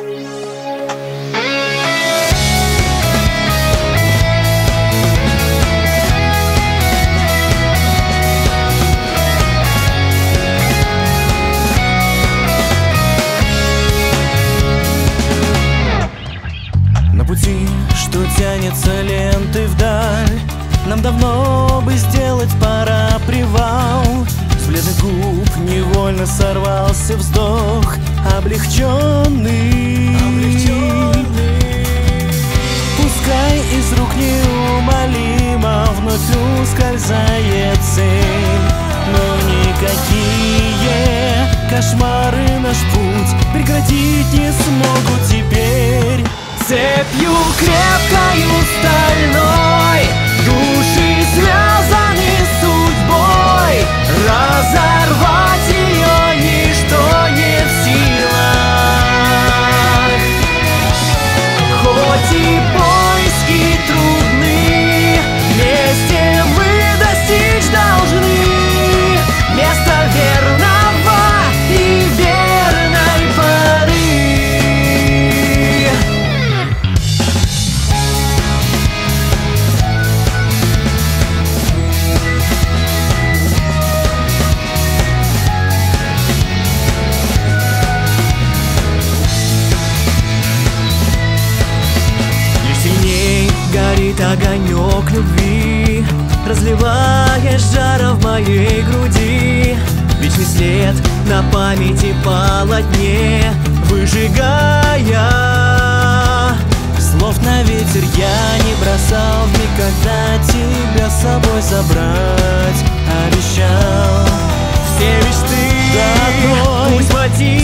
На пути, что тянется лентой вдаль, нам давно бы сделать пора привал. С бледных губ невольно сорвался вздох облегченный. Пускай из рук неумолимо вновь ускользает цель, но никакие кошмары наш путь прекратить не смогут теперь. Цепью крепкою стальной души связаны судьбой, разорвать ее ничто не в силах. Хоть и поиски трудны, вместе мы достичь должны места верного и верной поры. Горит огонек любви, разливая жара в моей груди. Вечный след на памяти полотне выжигая. Слов на ветер я не бросал, никогда тебя с собой забрать обещал. Все мечты пусть в один